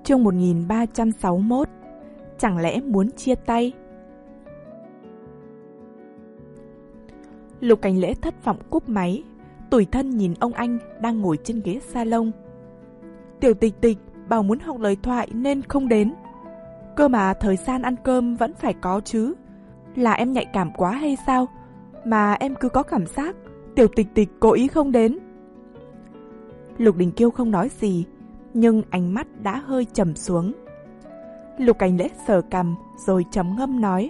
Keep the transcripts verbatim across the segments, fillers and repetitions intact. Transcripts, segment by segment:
Chương một nghìn ba trăm sáu mươi mốt. Chẳng lẽ muốn chia tay? Lục Cảnh Lễ thất vọng cúp máy, tủi thân nhìn ông anh đang ngồi trên ghế salon. Tiểu Tịch Tịch bảo muốn học lời thoại nên không đến. Cơ mà thời gian ăn cơm vẫn phải có chứ. Là em nhạy cảm quá hay sao? Mà em cứ có cảm giác Tiểu Tịch Tịch cố ý không đến. Lục Đình Kiêu không nói gì, nhưng ánh mắt đã hơi trầm xuống. Lục Cảnh Lễ sờ cằm rồi trầm ngâm nói: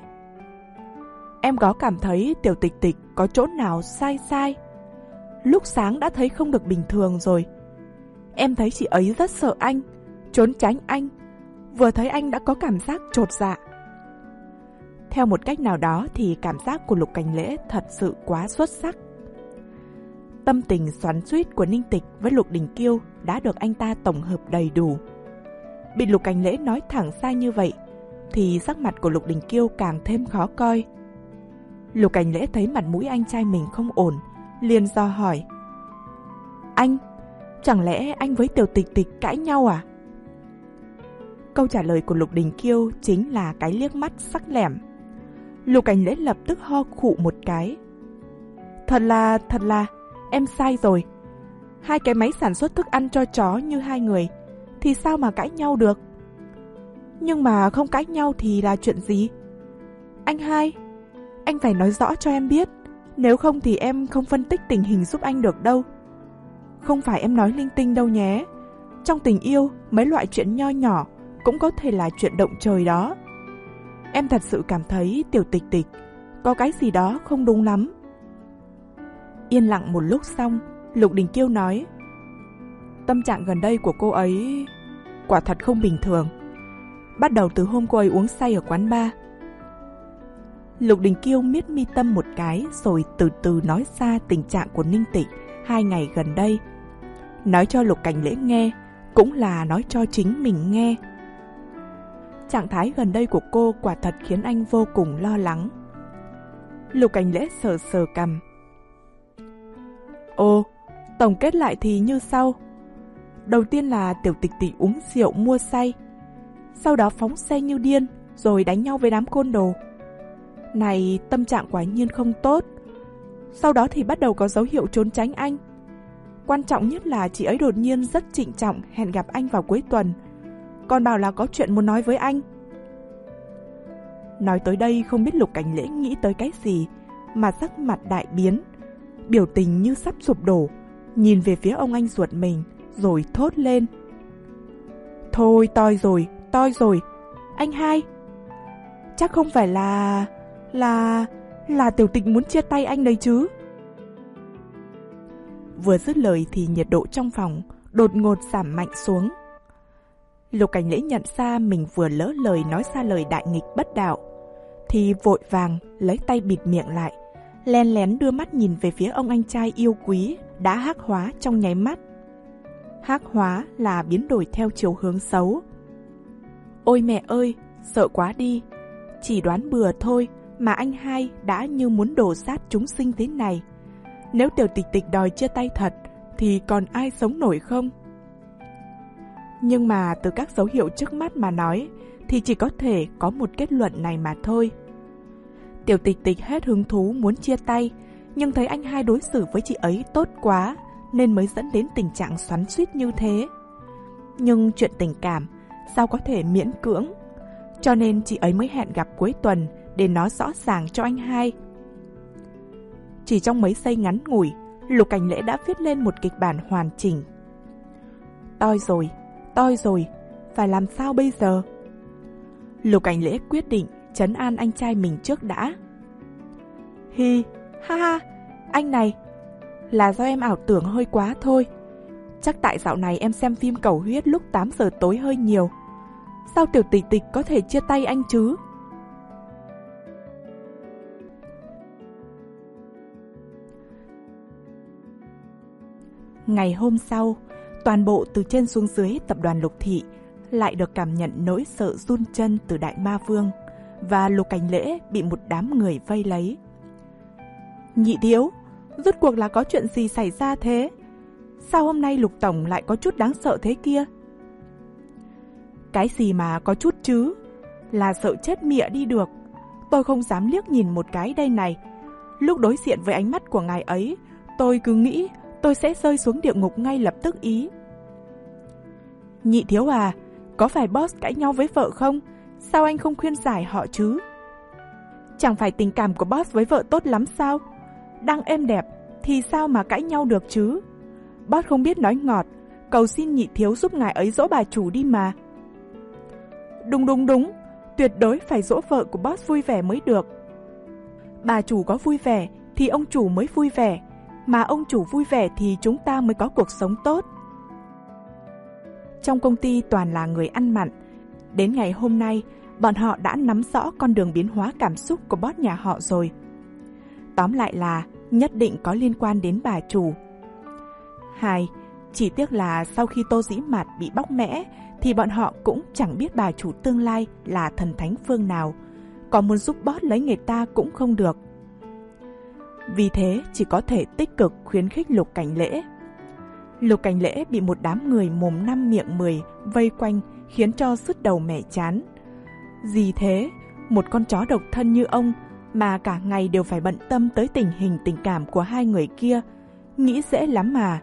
Em có cảm thấy Tiểu Tịch Tịch có chỗ nào sai sai? Lúc sáng đã thấy không được bình thường rồi. Em thấy chị ấy rất sợ anh, trốn tránh anh. Vừa thấy anh đã có cảm giác chột dạ. Theo một cách nào đó thì cảm giác của Lục Cảnh Lễ thật sự quá xuất sắc. Tâm tình xoắn xuýt của Ninh Tịch với Lục Đình Kiêu đã được anh ta tổng hợp đầy đủ. Bị Lục Cảnh Lễ nói thẳng ra như vậy thì sắc mặt của Lục Đình Kiêu càng thêm khó coi. Lục Cảnh Lễ thấy mặt mũi anh trai mình không ổn, liền do hỏi: Anh, chẳng lẽ anh với Tiểu Tịch Tịch cãi nhau à? Câu trả lời của Lục Đình Kiêu chính là cái liếc mắt sắc lẻm. Lục Cảnh Lễ lập tức ho khụ một cái. Thật là, thật là, em sai rồi. Hai cái máy sản xuất thức ăn cho chó như hai người thì sao mà cãi nhau được? Nhưng mà không cãi nhau thì là chuyện gì? Anh hai, anh phải nói rõ cho em biết, nếu không thì em không phân tích tình hình giúp anh được đâu. Không phải em nói linh tinh đâu nhé. Trong tình yêu, mấy loại chuyện nho nhỏ cũng có thể là chuyện động trời đó. Em thật sự cảm thấy Tiểu Tịch Tịch có cái gì đó không đúng lắm. Yên lặng một lúc xong, Lục Đình Kiêu nói: Tâm trạng gần đây của cô ấy quả thật không bình thường. Bắt đầu từ hôm cô ấy uống say ở quán bar. Lục Đình Kiêu miết mi tâm một cái rồi từ từ nói ra tình trạng của Ninh Tịch hai ngày gần đây. Nói cho Lục Cảnh Lễ nghe, cũng là nói cho chính mình nghe. Trạng thái gần đây của cô quả thật khiến anh vô cùng lo lắng. Lục Cảnh Lễ sờ sờ cằm. Ồ, tổng kết lại thì như sau. Đầu tiên là Tiểu Tịch Tịch uống rượu mua say, sau đó phóng xe như điên rồi đánh nhau với đám côn đồ. Này, tâm trạng quả nhiên không tốt. Sau đó thì bắt đầu có dấu hiệu trốn tránh anh. Quan trọng nhất là chị ấy đột nhiên rất trịnh trọng hẹn gặp anh vào cuối tuần, còn bảo là có chuyện muốn nói với anh. Nói tới đây không biết Lục Cảnh Lễ nghĩ tới cái gì mà sắc mặt đại biến, biểu tình như sắp sụp đổ, nhìn về phía ông anh ruột mình rồi thốt lên: Thôi toi rồi, toi rồi. Anh hai, chắc không phải là... là... là Tiểu Tịch muốn chia tay anh đấy chứ? Vừa dứt lời thì nhiệt độ trong phòng đột ngột giảm mạnh xuống. Lục Cảnh Lễ nhận ra mình vừa lỡ lời nói ra lời đại nghịch bất đạo thì vội vàng lấy tay bịt miệng lại, len lén đưa mắt nhìn về phía ông anh trai yêu quý đã hắc hóa trong nháy mắt. Hắc hóa là biến đổi theo chiều hướng xấu. Ôi mẹ ơi, sợ quá đi. Chỉ đoán bừa thôi mà anh hai đã như muốn đổ sát chúng sinh thế này. Nếu Tiểu Tịch Tịch đòi chia tay thật thì còn ai sống nổi không? Nhưng mà từ các dấu hiệu trước mắt mà nói thì chỉ có thể có một kết luận này mà thôi. Tiểu Tịch Tịch hết hứng thú muốn chia tay, nhưng thấy anh hai đối xử với chị ấy tốt quá nên mới dẫn đến tình trạng xoắn xuýt như thế. Nhưng chuyện tình cảm sao có thể miễn cưỡng, cho nên chị ấy mới hẹn gặp cuối tuần để nói rõ ràng cho anh hai. Chỉ trong mấy giây ngắn ngủi, Lục Cảnh Lễ đã viết lên một kịch bản hoàn chỉnh. Toi rồi, toi rồi, phải làm sao bây giờ? Lục Cảnh Lễ quyết định trấn an anh trai mình trước đã. Hi, ha ha, anh này, là do em ảo tưởng hơi quá thôi. Chắc tại dạo này em xem phim cầu huyết lúc tám giờ tối hơi nhiều. Sao Tiểu Tịch Tịch có thể chia tay anh chứ? Ngày hôm sau, toàn bộ từ trên xuống dưới tập đoàn Lục Thị lại được cảm nhận nỗi sợ run chân từ Đại Ma Vương, và Lục Cảnh Lễ bị một đám người vây lấy. Nhị thiếu, rốt cuộc là có chuyện gì xảy ra thế? Sao hôm nay Lục Tổng lại có chút đáng sợ thế kia? Cái gì mà có chút chứ, là sợ chết mịa đi được. Tôi không dám liếc nhìn một cái đây này. Lúc đối diện với ánh mắt của ngài ấy, tôi cứ nghĩ tôi sẽ rơi xuống địa ngục ngay lập tức ý. Nhị thiếu à, có phải boss cãi nhau với vợ không? Sao anh không khuyên giải họ chứ? Chẳng phải tình cảm của boss với vợ tốt lắm sao? Đang êm đẹp thì sao mà cãi nhau được chứ? Boss không biết nói ngọt, cầu xin nhị thiếu giúp ngài ấy dỗ bà chủ đi mà. Đúng đúng đúng, tuyệt đối phải dỗ vợ của boss vui vẻ mới được. Bà chủ có vui vẻ thì ông chủ mới vui vẻ, mà ông chủ vui vẻ thì chúng ta mới có cuộc sống tốt. Trong công ty toàn là người ăn mặn. Đến ngày hôm nay, bọn họ đã nắm rõ con đường biến hóa cảm xúc của boss nhà họ rồi. Tóm lại là nhất định có liên quan đến bà chủ. Hai, chỉ tiếc là sau khi Tô Dĩ Mạt bị bóc mẽ thì bọn họ cũng chẳng biết bà chủ tương lai là thần thánh phương nào, còn muốn giúp boss lấy người ta cũng không được. Vì thế chỉ có thể tích cực khuyến khích Lục Cảnh Lễ. Lục Cảnh Lễ bị một đám người mồm năm miệng mười vây quanh khiến cho sứt đầu mẻ chán. Gì thế, một con chó độc thân như ông mà cả ngày đều phải bận tâm tới tình hình tình cảm của hai người kia, nghĩ dễ lắm mà.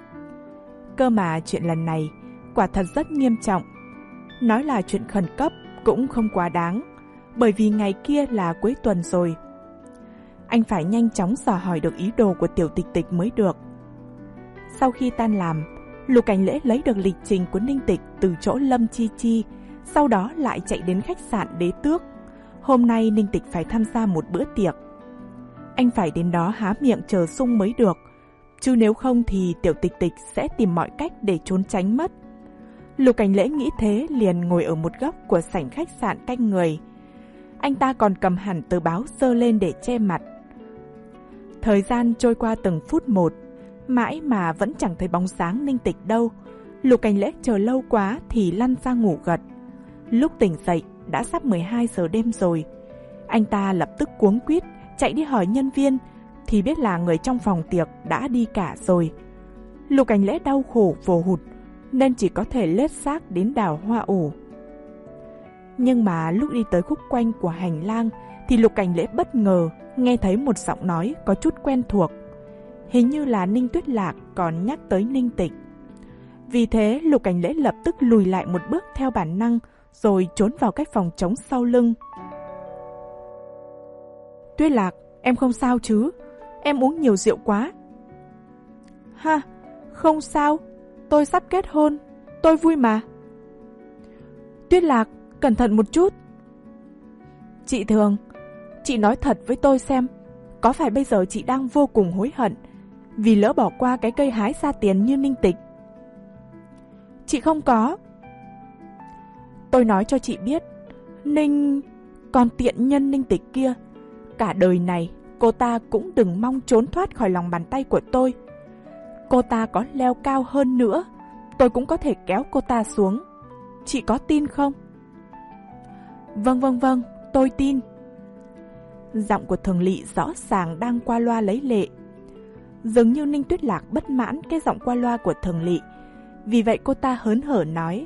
Cơ mà chuyện lần này quả thật rất nghiêm trọng. Nói là chuyện khẩn cấp cũng không quá đáng, bởi vì ngày kia là cuối tuần rồi. Anh phải nhanh chóng dò hỏi được ý đồ của Tiểu Tịch Tịch mới được. Sau khi tan làm, Lục Cảnh Lễ lấy được lịch trình của Ninh Tịch từ chỗ Lâm Chi Chi, sau đó lại chạy đến khách sạn Đế Tước. Hôm nay Ninh Tịch phải tham gia một bữa tiệc. Anh phải đến đó há miệng chờ sung mới được, chứ nếu không thì Tiểu Tịch Tịch sẽ tìm mọi cách để trốn tránh mất. Lục Cảnh Lễ nghĩ thế liền ngồi ở một góc của sảnh khách sạn canh người. Anh ta còn cầm hẳn tờ báo giơ lên để che mặt. Thời gian trôi qua từng phút một, mãi mà vẫn chẳng thấy bóng dáng Ninh Tịch đâu. Lục Cảnh Lễ chờ lâu quá thì lăn ra ngủ gật. Lúc tỉnh dậy đã sắp mười hai giờ đêm rồi. Anh ta lập tức cuống quýt chạy đi hỏi nhân viên, thì biết là người trong phòng tiệc đã đi cả rồi. Lục Cảnh Lễ đau khổ vồ hụt nên chỉ có thể lết xác đến đào hoa ủ. Nhưng mà lúc đi tới khúc quanh của hành lang thì Lục Cảnh Lễ bất ngờ nghe thấy một giọng nói có chút quen thuộc. Hình như là Ninh Tuyết Lạc còn nhắc tới Ninh Tịch. Vì thế Lục Cảnh Lễ lập tức lùi lại một bước theo bản năng, rồi trốn vào cái phòng trống sau lưng. Tuyết Lạc, em không sao chứ? Em uống nhiều rượu quá. Ha, không sao, tôi sắp kết hôn, tôi vui mà. Tuyết Lạc, cẩn thận một chút. Chị Thường, chị nói thật với tôi xem, có phải bây giờ chị đang vô cùng hối hận vì lỡ bỏ qua cái cây hái ra tiền như Ninh Tịch? Chị không có. Tôi nói cho chị biết, Ninh... Còn tiện nhân Ninh Tịch kia, cả đời này cô ta cũng đừng mong trốn thoát khỏi lòng bàn tay của tôi. Cô ta có leo cao hơn nữa, tôi cũng có thể kéo cô ta xuống. Chị có tin không? Vâng vâng vâng, tôi tin. Giọng của Thường Lị rõ ràng đang qua loa lấy lệ. Dường như Ninh Tuyết Lạc bất mãn cái giọng qua loa của Thường Lị, vì vậy cô ta hớn hở nói: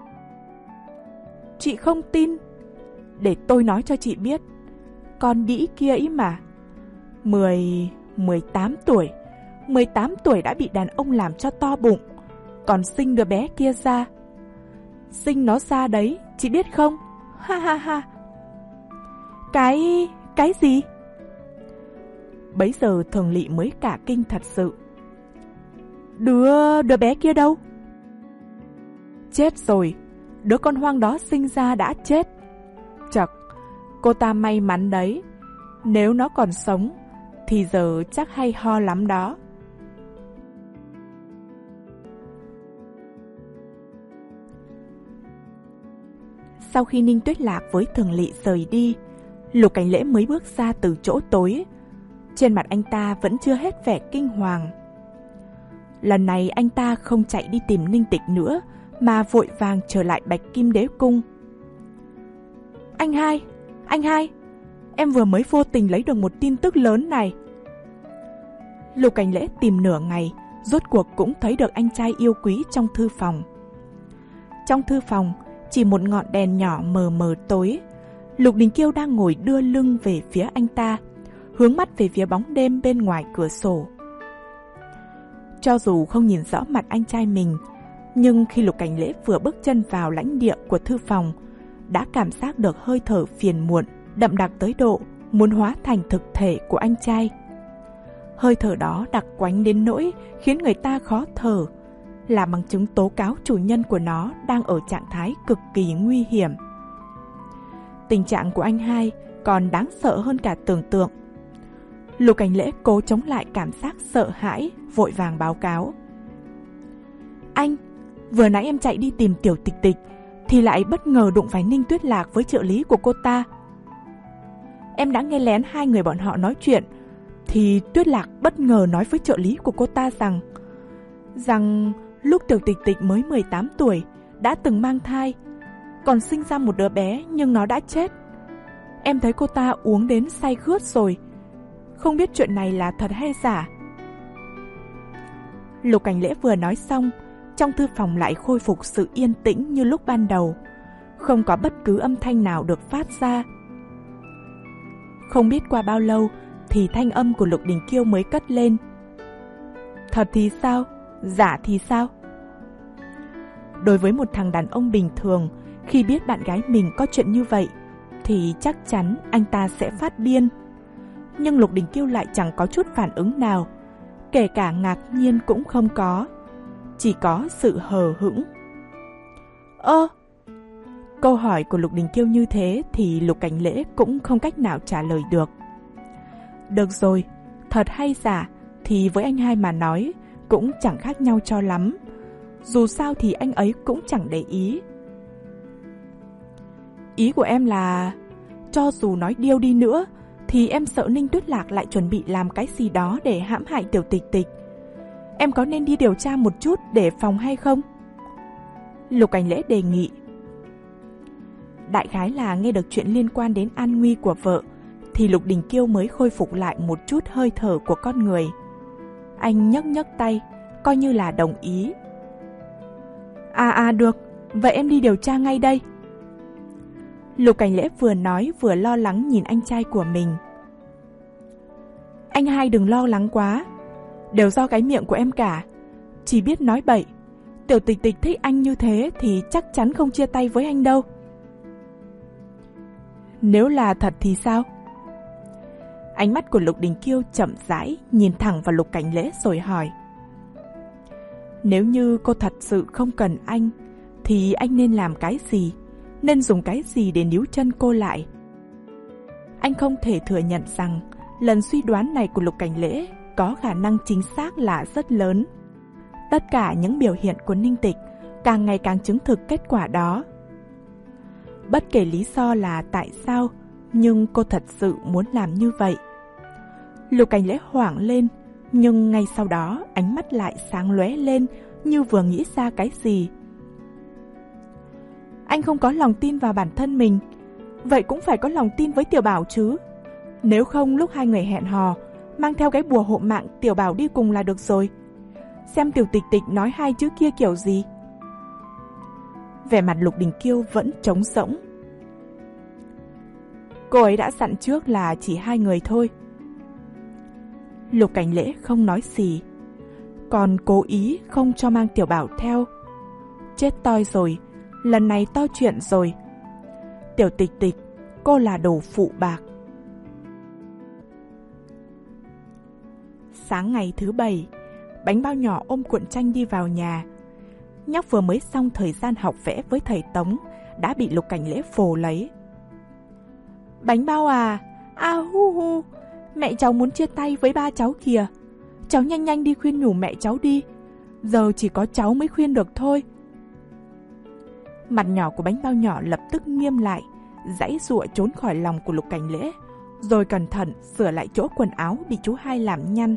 Chị không tin? Để tôi nói cho chị biết, con đĩ kia ý mà, Mười... mười tám tuổi, mười tám tuổi đã bị đàn ông làm cho to bụng, còn sinh đứa bé kia ra. Sinh nó ra đấy, chị biết không? Ha ha ha. Cái... cái gì? Bấy giờ Thường Lị mới cả kinh thật sự. Đứa... đứa bé kia đâu? Chết rồi, đứa con hoang đó sinh ra đã chết. Chật, cô ta may mắn đấy. Nếu nó còn sống thì giờ chắc hay ho lắm đó. Sau khi Ninh Tuyết Lạc với Thường Lị rời đi, Lục Cảnh Lễ mới bước ra từ chỗ tối. Trên mặt anh ta vẫn chưa hết vẻ kinh hoàng. Lần này anh ta không chạy đi tìm Ninh Tịch nữa, mà vội vàng trở lại Bạch Kim Đế Cung. Anh hai, anh hai, em vừa mới vô tình lấy được một tin tức lớn này. Lục Cảnh Lễ tìm nửa ngày, rốt cuộc cũng thấy được anh trai yêu quý trong thư phòng. Trong thư phòng chỉ một ngọn đèn nhỏ mờ mờ tối. Lục Đình Kiêu đang ngồi đưa lưng về phía anh ta, hướng mắt về phía bóng đêm bên ngoài cửa sổ. Cho dù không nhìn rõ mặt anh trai mình, nhưng khi Lục Cảnh Lễ vừa bước chân vào lãnh địa của thư phòng, đã cảm giác được hơi thở phiền muộn, đậm đặc tới độ muốn hóa thành thực thể của anh trai. Hơi thở đó đặc quánh đến nỗi khiến người ta khó thở, là bằng chứng tố cáo chủ nhân của nó đang ở trạng thái cực kỳ nguy hiểm. Tình trạng của anh hai còn đáng sợ hơn cả tưởng tượng. Lục Cảnh Lễ cố chống lại cảm giác sợ hãi, vội vàng báo cáo. Anh, vừa nãy em chạy đi tìm Tiểu Tịch Tịch, thì lại bất ngờ đụng phải Ninh Tuyết Lạc với trợ lý của cô ta. Em đã nghe lén hai người bọn họ nói chuyện, thì Tuyết Lạc bất ngờ nói với trợ lý của cô ta rằng rằng lúc Tiểu Tịch Tịch mới mười tám tuổi, đã từng mang thai, còn sinh ra một đứa bé nhưng nó đã chết. Em thấy cô ta uống đến say khướt rồi, không biết chuyện này là thật hay giả. Lục Cảnh Lễ vừa nói xong, trong thư phòng lại khôi phục sự yên tĩnh như lúc ban đầu, không có bất cứ âm thanh nào được phát ra. Không biết qua bao lâu thì thanh âm của Lục Đình Kiêu mới cất lên. Thật thì sao? Giả thì sao? Đối với một thằng đàn ông bình thường, khi biết bạn gái mình có chuyện như vậy, thì chắc chắn anh ta sẽ phát điên. Nhưng Lục Đình Kiêu lại chẳng có chút phản ứng nào, kể cả ngạc nhiên cũng không có, chỉ có sự hờ hững. Ơ, câu hỏi của Lục Đình Kiêu như thế thì Lục Cảnh Lễ cũng không cách nào trả lời được. Được rồi, thật hay giả thì với anh hai mà nói cũng chẳng khác nhau cho lắm. Dù sao thì anh ấy cũng chẳng để ý. Ý của em là, cho dù nói điêu đi nữa, thì em sợ Ninh Tuyết Lạc lại chuẩn bị làm cái gì đó để hãm hại Tiểu Tịch Tịch. Em có nên đi điều tra một chút để phòng hay không? Lục Cảnh Lễ đề nghị. Đại khái là nghe được chuyện liên quan đến an nguy của vợ, thì Lục Đình Kiêu mới khôi phục lại một chút hơi thở của con người. Anh nhấc nhấc tay, coi như là đồng ý. À à được, vậy em đi điều tra ngay đây. Lục Cảnh Lễ vừa nói vừa lo lắng nhìn anh trai của mình. Anh hai đừng lo lắng quá, đều do cái miệng của em cả, chỉ biết nói bậy. Tiểu Tịch Tịch thích anh như thế thì chắc chắn không chia tay với anh đâu. Nếu là thật thì sao? Ánh mắt của Lục Đình Kiêu chậm rãi nhìn thẳng vào Lục Cảnh Lễ rồi hỏi. Nếu như cô thật sự không cần anh, thì anh nên làm cái gì? Nên dùng cái gì để níu chân cô lại? Anh không thể thừa nhận rằng lần suy đoán này của Lục Cảnh Lễ có khả năng chính xác là rất lớn. Tất cả những biểu hiện của Ninh Tịch càng ngày càng chứng thực kết quả đó. Bất kể lý do là tại sao, nhưng cô thật sự muốn làm như vậy. Lục Cảnh Lễ hoảng lên, nhưng ngay sau đó ánh mắt lại sáng lóe lên như vừa nghĩ ra cái gì. Anh không có lòng tin vào bản thân mình, vậy cũng phải có lòng tin với Tiểu Bảo chứ. Nếu không lúc hai người hẹn hò, mang theo cái bùa hộ mạng Tiểu Bảo đi cùng là được rồi. Xem Tiểu Tịch Tịch nói hai chữ kia kiểu gì. Vẻ mặt Lục Đình Kiêu vẫn trống rỗng. Cô ấy đã dặn trước là chỉ hai người thôi. Lục Cảnh Lễ không nói gì, còn cố ý không cho mang Tiểu Bảo theo. Chết toi rồi, lần này to chuyện rồi. Tiểu Tịch Tịch, cô là đồ phụ bạc. Sáng ngày thứ bảy, Bánh Bao nhỏ ôm cuộn tranh đi vào nhà. Nhóc vừa mới xong thời gian học vẽ với thầy Tống đã bị Lục Cảnh Lễ vồ lấy. Bánh Bao à, a hu hu, mẹ cháu muốn chia tay với ba cháu kìa. Cháu nhanh nhanh đi khuyên nhủ mẹ cháu đi, giờ chỉ có cháu mới khuyên được thôi. Mặt nhỏ của Bánh Bao nhỏ lập tức nghiêm lại, giãy giụa trốn khỏi lòng của Lục Cảnh Lễ, rồi cẩn thận sửa lại chỗ quần áo bị chú hai làm nhăn.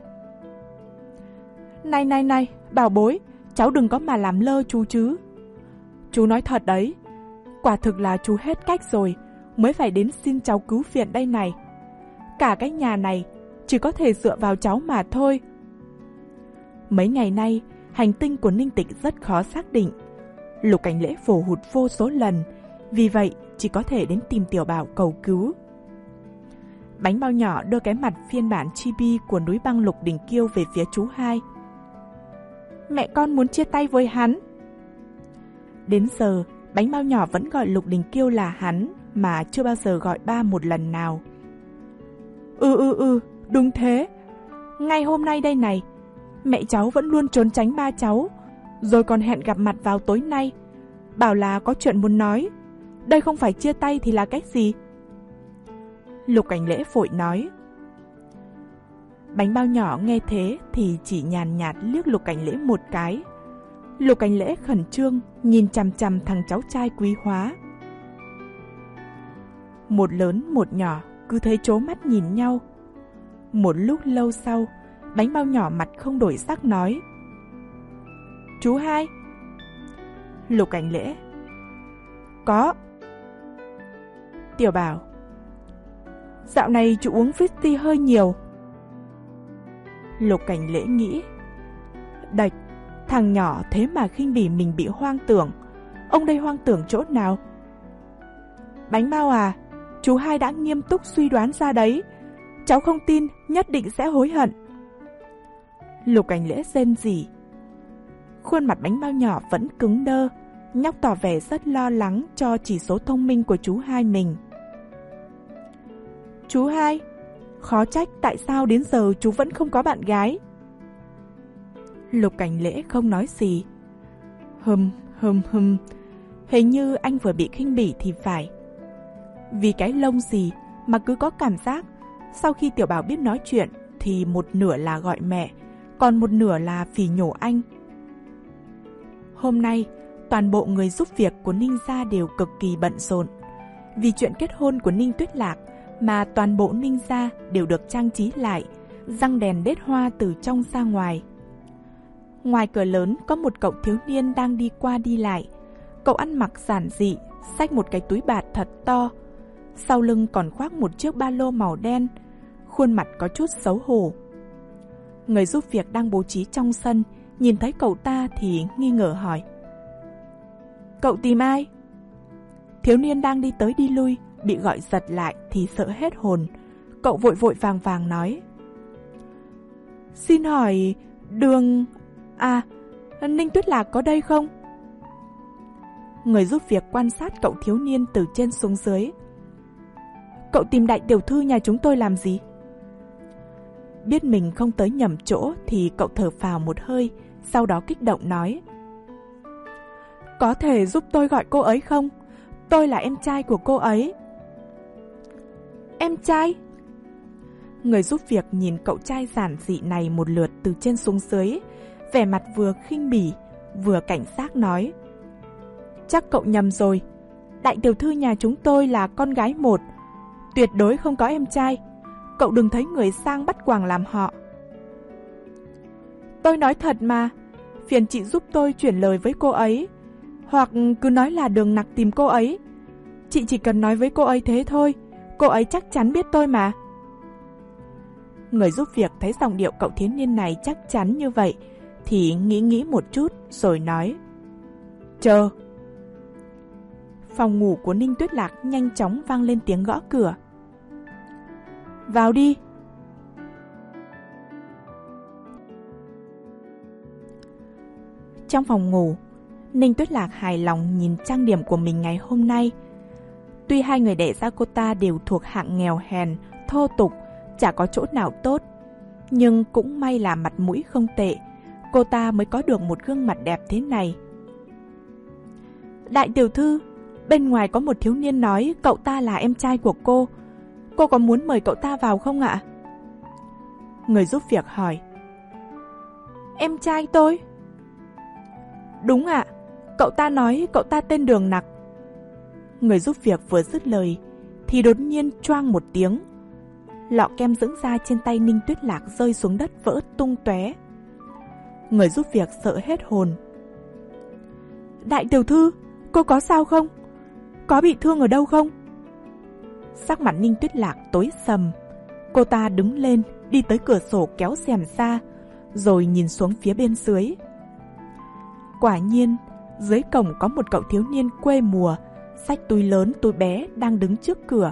Này này này, bảo bối, cháu đừng có mà làm lơ chú chứ. Chú nói thật đấy, quả thực là chú hết cách rồi, mới phải đến xin cháu cứu viện đây này. Cả cái nhà này chỉ có thể dựa vào cháu mà thôi. Mấy ngày nay, hành tinh của Ninh Tịch rất khó xác định. Lục Cảnh Lễ vồ hụt vô số lần, vì vậy chỉ có thể đến tìm Tiểu Bảo cầu cứu. Bánh bao nhỏ đưa cái mặt phiên bản chibi của núi băng Lục Đỉnh Kiêu về phía chú hai. Mẹ con muốn chia tay với hắn. Đến giờ, bánh bao nhỏ vẫn gọi Lục Đỉnh Kiêu là hắn, mà chưa bao giờ gọi ba một lần nào. Ừ ừ ừ, đúng thế. Ngay hôm nay đây này, mẹ cháu vẫn luôn trốn tránh ba cháu, rồi còn hẹn gặp mặt vào tối nay, bảo là có chuyện muốn nói. Đây không phải chia tay thì là cách gì? Lục Cảnh Lễ vội nói. Bánh bao nhỏ nghe thế thì chỉ nhàn nhạt liếc Lục Cảnh Lễ một cái. Lục Cảnh Lễ khẩn trương nhìn chằm chằm thằng cháu trai quý hóa. Một lớn một nhỏ cứ thế trố mắt nhìn nhau. Một lúc lâu sau, bánh bao nhỏ mặt không đổi sắc nói. Chú hai. Lục Cảnh Lễ. Có. Tiểu Bảo. Dạo này chú uống whisky hơi nhiều. Lục Cảnh Lễ nghĩ. Đạch, thằng nhỏ thế mà khinh bỉ mình bị hoang tưởng. Ông đây hoang tưởng chỗ nào? Bánh bao à, chú hai đã nghiêm túc suy đoán ra đấy. Cháu không tin, nhất định sẽ hối hận. Lục Cảnh Lễ rên rỉ. Khuôn mặt bánh bao nhỏ vẫn cứng đơ. Nhóc tỏ vẻ rất lo lắng cho chỉ số thông minh của chú hai mình. Chú hai, khó trách tại sao đến giờ chú vẫn không có bạn gái. Lục Cảnh Lễ không nói gì. Hừm, hừm, hừm, hình như anh vừa bị khinh bỉ thì phải. Vì cái lông gì mà cứ có cảm giác sau khi Tiểu Bảo biết nói chuyện thì một nửa là gọi mẹ, còn một nửa là phỉ nhổ anh. Hôm nay, toàn bộ người giúp việc của Ninh gia đều cực kỳ bận rộn. Vì chuyện kết hôn của Ninh Tuyết Lạc mà toàn bộ Ninh gia đều được trang trí lại, răng đèn đét hoa từ trong ra ngoài. Ngoài cửa lớn có một cậu thiếu niên đang đi qua đi lại. Cậu ăn mặc giản dị, xách một cái túi bạt thật to. Sau lưng còn khoác một chiếc ba lô màu đen, khuôn mặt có chút xấu hổ. Người giúp việc đang bố trí trong sân nhìn thấy cậu ta thì nghi ngờ hỏi. Cậu tìm ai? Thiếu niên đang đi tới đi lui, bị gọi giật lại thì sợ hết hồn. Cậu vội vội vàng vàng nói. Xin hỏi, đường... À, Ninh Tuyết Lạc có đây không? Người giúp việc quan sát cậu thiếu niên từ trên xuống dưới. Cậu tìm đại tiểu thư nhà chúng tôi làm gì? Biết mình không tới nhầm chỗ thì cậu thở phào một hơi, sau đó kích động nói. Có thể giúp tôi gọi cô ấy không? Tôi là em trai của cô ấy. Em trai? Người giúp việc nhìn cậu trai giản dị này một lượt từ trên xuống dưới, vẻ mặt vừa khinh bỉ, vừa cảnh giác nói. Chắc cậu nhầm rồi. Đại tiểu thư nhà chúng tôi là con gái một, tuyệt đối không có em trai. Cậu đừng thấy người sang bắt quàng làm họ. Tôi nói thật mà, phiền chị giúp tôi chuyển lời với cô ấy, hoặc cứ nói là Đường Nặc tìm cô ấy. Chị chỉ cần nói với cô ấy thế thôi, cô ấy chắc chắn biết tôi mà. Người giúp việc thấy giọng điệu cậu thiếu niên này chắc chắn như vậy thì nghĩ nghĩ một chút rồi nói. Chờ. Phòng ngủ của Ninh Tuyết Lạc nhanh chóng vang lên tiếng gõ cửa. Vào đi. Trong phòng ngủ, Ninh Tuyết Lạc hài lòng nhìn trang điểm của mình ngày hôm nay. Tuy hai người đẻ ra cô ta đều thuộc hạng nghèo hèn, thô tục, chả có chỗ nào tốt, nhưng cũng may là mặt mũi không tệ, cô ta mới có được một gương mặt đẹp thế này. Đại tiểu thư, bên ngoài có một thiếu niên nói cậu ta là em trai của cô. Cô có muốn mời cậu ta vào không ạ? Người giúp việc hỏi. Em trai tôi? Đúng ạ, cậu ta nói cậu ta tên Đường Nặc. Người giúp việc vừa dứt lời thì đột nhiên choang một tiếng. Lọ kem dưỡng da trên tay Ninh Tuyết Lạc rơi xuống đất vỡ tung tóe. Người giúp việc sợ hết hồn. Đại tiểu thư, cô có sao không? Có bị thương ở đâu không? Sắc mặt Ninh Tuyết Lạc tối sầm. Cô ta đứng lên, đi tới cửa sổ kéo rèm ra, rồi nhìn xuống phía bên dưới. Quả nhiên, dưới cổng có một cậu thiếu niên quê mùa, xách túi lớn túi bé đang đứng trước cửa.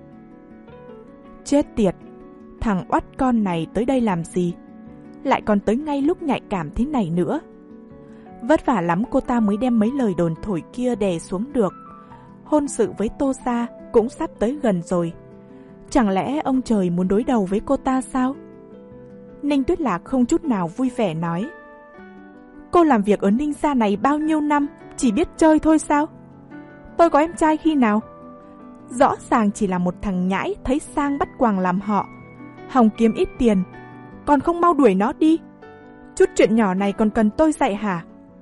Chết tiệt, thằng oắt con này tới đây làm gì? Lại còn tới ngay lúc nhạy cảm thế này nữa. Vất vả lắm cô ta mới đem mấy lời đồn thổi kia đè xuống được. Hôn sự với Tô Sa cũng sắp tới gần rồi. Chẳng lẽ ông trời muốn đối đầu với cô ta sao? Ninh Tuyết Lạc không chút nào vui vẻ nói: Cô làm việc ở Ninh gia này bao nhiêu năm, chỉ biết chơi thôi sao? Tôi có em trai khi nào? Rõ ràng chỉ là một thằng nhãi thấy sang bắt quàng làm họ, hòng kiếm ít tiền, còn không mau đuổi nó đi. Chút chuyện nhỏ này còn cần tôi dạy hả?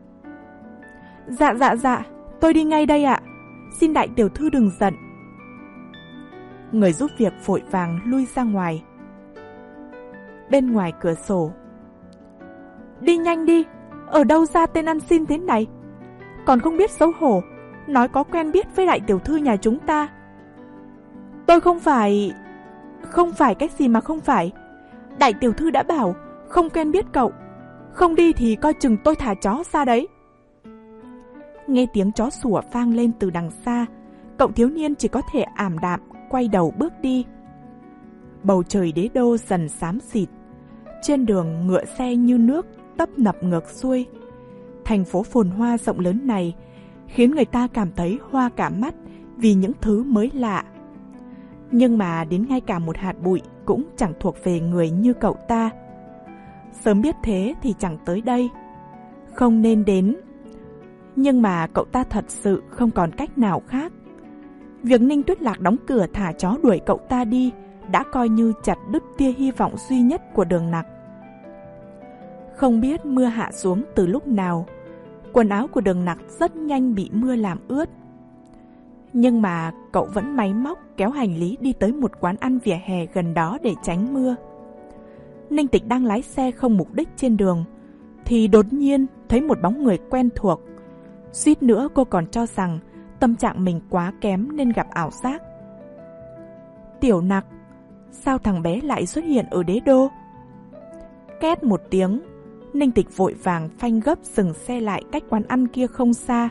Dạ dạ dạ, tôi đi ngay đây ạ. Xin đại tiểu thư đừng giận. Người giúp việc vội vàng lui ra ngoài. Bên ngoài cửa sổ: Đi nhanh đi, ở đâu ra tên ăn xin thế này? Còn không biết xấu hổ, nói có quen biết với đại tiểu thư nhà chúng ta. Tôi không phải... Không phải cái gì mà không phải. Đại tiểu thư đã bảo không quen biết cậu. Không đi thì coi chừng tôi thả chó ra đấy. Nghe tiếng chó sủa vang lên từ đằng xa, cậu thiếu niên chỉ có thể ảm đạm quay đầu bước đi. Bầu trời đế đô dần xám xịt. Trên đường ngựa xe như nước tấp nập ngược xuôi. Thành phố phồn hoa rộng lớn này khiến người ta cảm thấy hoa cả mắt vì những thứ mới lạ. Nhưng mà đến ngay cả một hạt bụi cũng chẳng thuộc về người như cậu ta. Sớm biết thế thì chẳng tới đây, không nên đến. Nhưng mà cậu ta thật sự không còn cách nào khác. Việc Ninh Tuyết Lạc đóng cửa thả chó đuổi cậu ta đi đã coi như chặt đứt tia hy vọng duy nhất của Đường Nặc. Không biết mưa hạ xuống từ lúc nào, quần áo của Đường Nặc rất nhanh bị mưa làm ướt. Nhưng mà cậu vẫn máy móc kéo hành lý đi tới một quán ăn vỉa hè gần đó để tránh mưa. Ninh Tịch đang lái xe không mục đích trên đường thì đột nhiên thấy một bóng người quen thuộc. Suýt nữa cô còn cho rằng tâm trạng mình quá kém nên gặp ảo giác. Tiểu Nặc, sao thằng bé lại xuất hiện ở đế đô? Két một tiếng, Ninh Tịch vội vàng phanh gấp dừng xe lại cách quán ăn kia không xa.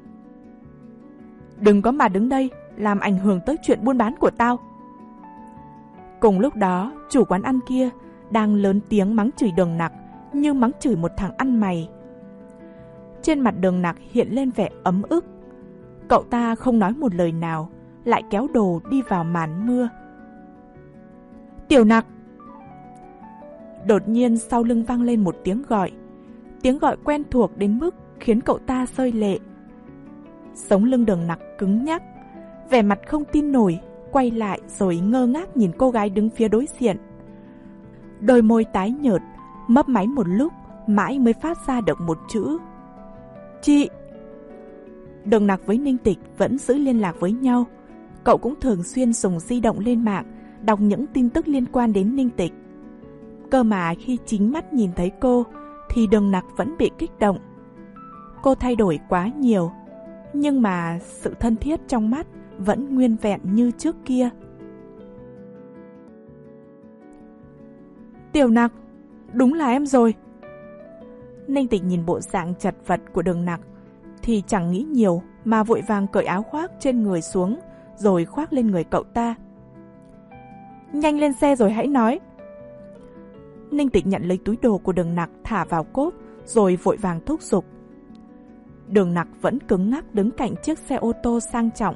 Đừng có mà đứng đây làm ảnh hưởng tới chuyện buôn bán của tao. Cùng lúc đó, chủ quán ăn kia đang lớn tiếng mắng chửi Đường Nặc như mắng chửi một thằng ăn mày. Trên mặt Đường Nặc hiện lên vẻ ấm ức. Cậu ta không nói một lời nào, lại kéo đồ đi vào màn mưa. Tiểu Nặc! Đột nhiên sau lưng vang lên một tiếng gọi. Tiếng gọi quen thuộc đến mức khiến cậu ta rơi lệ. Sống lưng Đường Nặc cứng nhắc, vẻ mặt không tin nổi, quay lại rồi ngơ ngác nhìn cô gái đứng phía đối diện. Đôi môi tái nhợt, mấp máy một lúc, mãi mới phát ra được một chữ: Chị! Đường Nặc với Ninh Tịch vẫn giữ liên lạc với nhau. Cậu cũng thường xuyên dùng di động lên mạng, đọc những tin tức liên quan đến Ninh Tịch. Cơ mà khi chính mắt nhìn thấy cô, thì Đường Nặc vẫn bị kích động. Cô thay đổi quá nhiều, nhưng mà sự thân thiết trong mắt vẫn nguyên vẹn như trước kia. Tiểu Nặc, đúng là em rồi. Ninh Tịch nhìn bộ dạng chật vật của Đường Nặc thì chẳng nghĩ nhiều mà vội vàng cởi áo khoác trên người xuống rồi khoác lên người cậu ta. Nhanh lên xe rồi hãy nói. Ninh Tịch nhận lấy túi đồ của Đường Nặc thả vào cốp rồi vội vàng thúc giục. Đường Nặc vẫn cứng ngắc đứng cạnh chiếc xe ô tô sang trọng.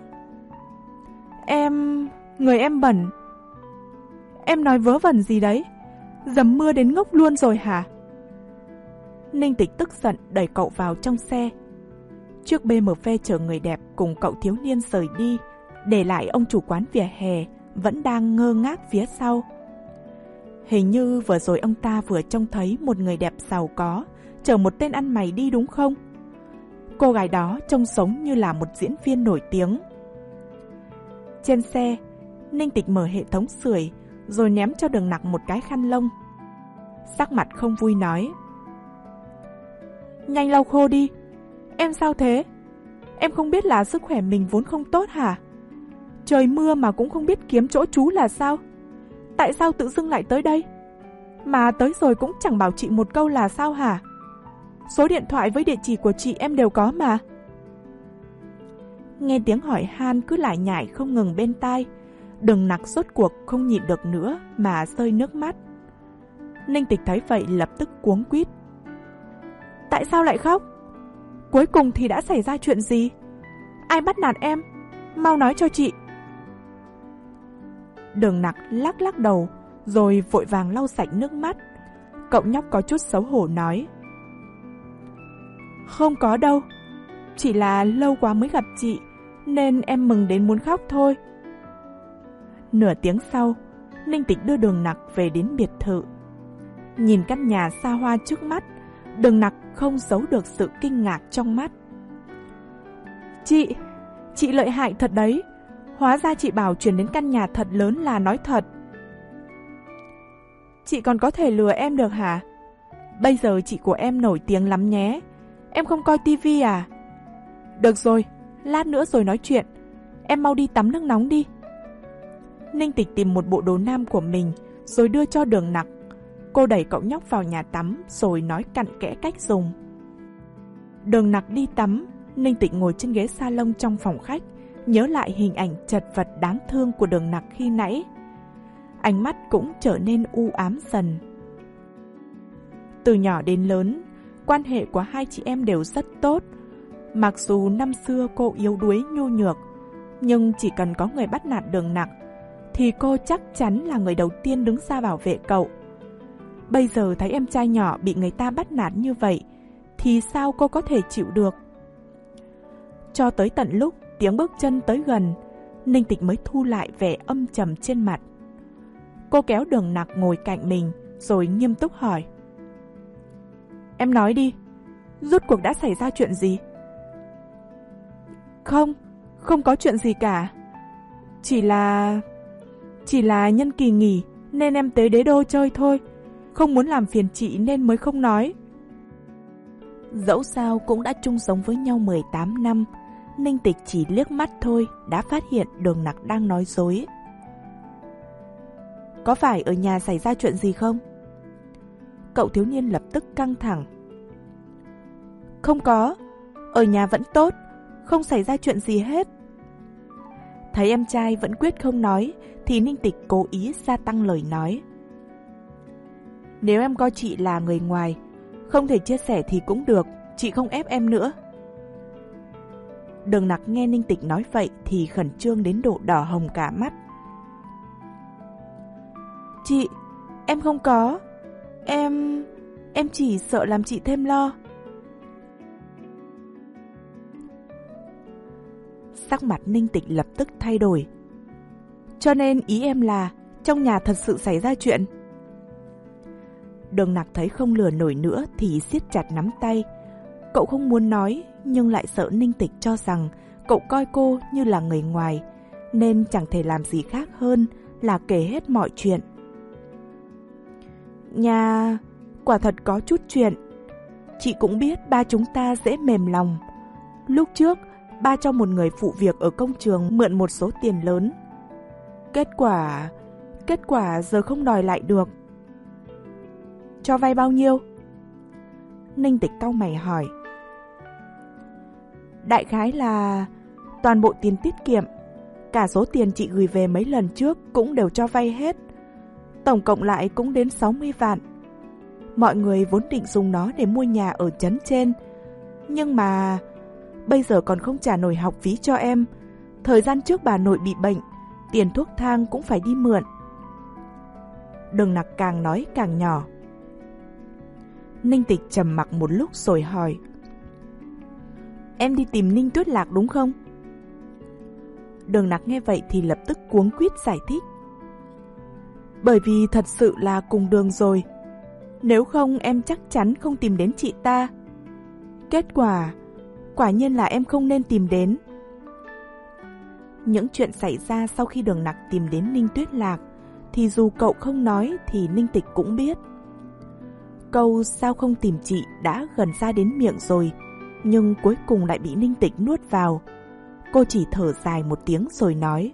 Em... người em bẩn. Em nói vớ vẩn gì đấy? Dầm mưa đến ngốc luôn rồi hả? Ninh Tịch tức giận đẩy cậu vào trong xe. Chiếc bê em vê chở người đẹp cùng cậu thiếu niên rời đi, để lại ông chủ quán vỉa hè vẫn đang ngơ ngác phía sau. Hình như vừa rồi ông ta vừa trông thấy một người đẹp giàu có chở một tên ăn mày đi đúng không? Cô gái đó trông giống như là một diễn viên nổi tiếng. Trên xe, Ninh Tịch mở hệ thống sưởi rồi ném cho Đường Nặc một cái khăn lông. Sắc mặt không vui nói: Nhanh lau khô đi. Em sao thế? Em không biết là sức khỏe mình vốn không tốt hả? Trời mưa mà cũng không biết kiếm chỗ trú là sao? Tại sao tự dưng lại tới đây? Mà tới rồi cũng chẳng bảo chị một câu là sao hả? Số điện thoại với địa chỉ của chị em đều có mà. Nghe tiếng hỏi han cứ lải nhải không ngừng bên tai, Đường Nặc rốt cuộc không nhịn được nữa mà rơi nước mắt. Ninh Tịch thấy vậy lập tức cuống quýt. Tại sao lại khóc? Cuối cùng thì đã xảy ra chuyện gì? Ai bắt nạt em? Mau nói cho chị. Đường Nặc lắc lắc đầu, rồi vội vàng lau sạch nước mắt. Cậu nhóc có chút xấu hổ nói. Không có đâu, chỉ là lâu quá mới gặp chị, nên em mừng đến muốn khóc thôi. Nửa tiếng sau, Ninh Tịch đưa Đường Nặc về đến biệt thự. Nhìn căn nhà xa hoa trước mắt, Đường Nặc không giấu được sự kinh ngạc trong mắt. Chị, chị lợi hại thật đấy. Hóa ra chị bảo chuyển đến căn nhà thật lớn là nói thật. Chị còn có thể lừa em được hả? Bây giờ chị của em nổi tiếng lắm nhé. Em không coi tivi à? Được rồi, lát nữa rồi nói chuyện. Em mau đi tắm nước nóng đi. Ninh Tịch tìm một bộ đồ nam của mình rồi đưa cho Đường Nặc. Cô đẩy cậu nhóc vào nhà tắm rồi nói cặn kẽ cách dùng. Đường Nặc đi tắm, Ninh Tịch ngồi trên ghế salon trong phòng khách, nhớ lại hình ảnh chật vật đáng thương của Đường Nặc khi nãy. Ánh mắt cũng trở nên u ám dần. Từ nhỏ đến lớn, quan hệ của hai chị em đều rất tốt. Mặc dù năm xưa cô yếu đuối nhu nhược, nhưng chỉ cần có người bắt nạt Đường Nặc thì cô chắc chắn là người đầu tiên đứng ra bảo vệ cậu. Bây giờ thấy em trai nhỏ bị người ta bắt nạt như vậy thì sao cô có thể chịu được? Cho tới tận lúc tiếng bước chân tới gần, Ninh Tịch mới thu lại vẻ âm trầm trên mặt. Cô kéo Đường Nặc ngồi cạnh mình rồi nghiêm túc hỏi. Em nói đi, rốt cuộc đã xảy ra chuyện gì? Không, không có chuyện gì cả. Chỉ là... Chỉ là nhân kỳ nghỉ nên em tới Đế Đô chơi thôi. Không muốn làm phiền chị nên mới không nói. Dẫu sao cũng đã chung sống với nhau mười tám năm, Ninh Tịch chỉ liếc mắt thôi đã phát hiện Đường Nặc đang nói dối. Có phải ở nhà xảy ra chuyện gì không? Cậu thiếu niên lập tức căng thẳng. Không có, ở nhà vẫn tốt, không xảy ra chuyện gì hết. Thấy em trai vẫn quyết không nói thì Ninh Tịch cố ý gia tăng lời nói. Nếu em coi chị là người ngoài, không thể chia sẻ thì cũng được, chị không ép em nữa. Đường Nặc nghe Ninh Tịch nói vậy thì khẩn trương đến độ đỏ hồng cả mắt. Chị, em không có. Em... em chỉ sợ làm chị thêm lo. Sắc mặt Ninh Tịch lập tức thay đổi. Cho nên ý em là trong nhà thật sự xảy ra chuyện. Đường Nặc thấy không lừa nổi nữa thì siết chặt nắm tay. Cậu không muốn nói nhưng lại sợ Ninh Tịch cho rằng cậu coi cô như là người ngoài, nên chẳng thể làm gì khác hơn là kể hết mọi chuyện. Nhà quả thật có chút chuyện. Chị cũng biết ba chúng ta dễ mềm lòng. Lúc trước ba cho một người phụ việc ở công trường mượn một số tiền lớn. Kết quả... Kết quả giờ không đòi lại được. Cho vay bao nhiêu? Ninh Tịch cau mày hỏi. Đại khái là toàn bộ tiền tiết kiệm, cả số tiền chị gửi về mấy lần trước cũng đều cho vay hết. Tổng cộng lại cũng đến sáu mươi vạn. Mọi người vốn định dùng nó để mua nhà ở trấn trên, nhưng mà bây giờ còn không trả nổi học phí cho em. Thời gian trước bà nội bị bệnh, tiền thuốc thang cũng phải đi mượn. Đường Nặc càng nói càng nhỏ. Ninh Tịch trầm mặc một lúc rồi hỏi. Em đi tìm Ninh Tuyết Lạc đúng không? Đường Nặc nghe vậy thì lập tức cuống quýt giải thích. Bởi vì thật sự là cùng đường rồi. Nếu không em chắc chắn không tìm đến chị ta. Kết quả, quả nhiên là em không nên tìm đến. Những chuyện xảy ra sau khi Đường Nặc tìm đến Ninh Tuyết Lạc thì dù cậu không nói thì Ninh Tịch cũng biết. Câu sao không tìm chị đã gần ra đến miệng rồi, nhưng cuối cùng lại bị Ninh Tịch nuốt vào. Cô chỉ thở dài một tiếng rồi nói.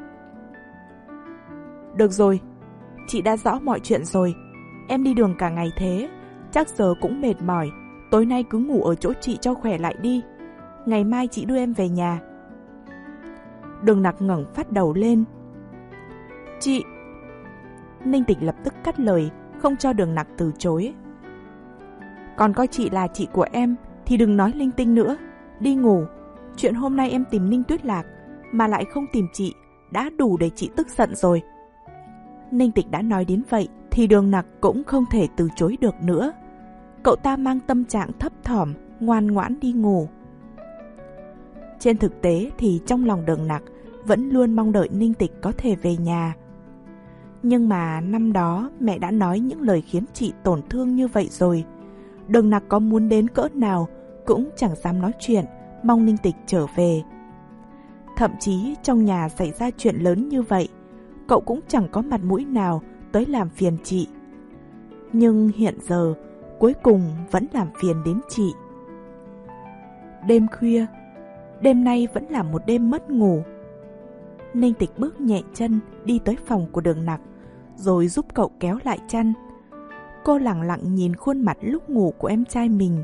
Được rồi, chị đã rõ mọi chuyện rồi. Em đi đường cả ngày thế, chắc giờ cũng mệt mỏi, tối nay cứ ngủ ở chỗ chị cho khỏe lại đi. Ngày mai chị đưa em về nhà. Đường Nặc ngẩng phát đầu lên. Chị... Ninh Tịch lập tức cắt lời, không cho Đường Nặc từ chối. Còn coi chị là chị của em thì đừng nói linh tinh nữa. Đi ngủ. Chuyện hôm nay em tìm Ninh Tuyết Lạc mà lại không tìm chị đã đủ để chị tức giận rồi. Ninh Tịch đã nói đến vậy thì Đường Nặc cũng không thể từ chối được nữa. Cậu ta mang tâm trạng thấp thỏm, ngoan ngoãn đi ngủ. Trên thực tế thì trong lòng Đường Nặc vẫn luôn mong đợi Ninh Tịch có thể về nhà. Nhưng mà năm đó mẹ đã nói những lời khiến chị tổn thương như vậy rồi. Đường Nặc có muốn đến cỡ nào cũng chẳng dám nói chuyện, mong Ninh Tịch trở về. Thậm chí trong nhà xảy ra chuyện lớn như vậy, cậu cũng chẳng có mặt mũi nào tới làm phiền chị. Nhưng hiện giờ, cuối cùng vẫn làm phiền đến chị. Đêm khuya, đêm nay vẫn là một đêm mất ngủ. Ninh Tịch bước nhẹ chân đi tới phòng của Đường Nặc, rồi giúp cậu kéo lại chăn. Cô lặng lặng nhìn khuôn mặt lúc ngủ của em trai mình.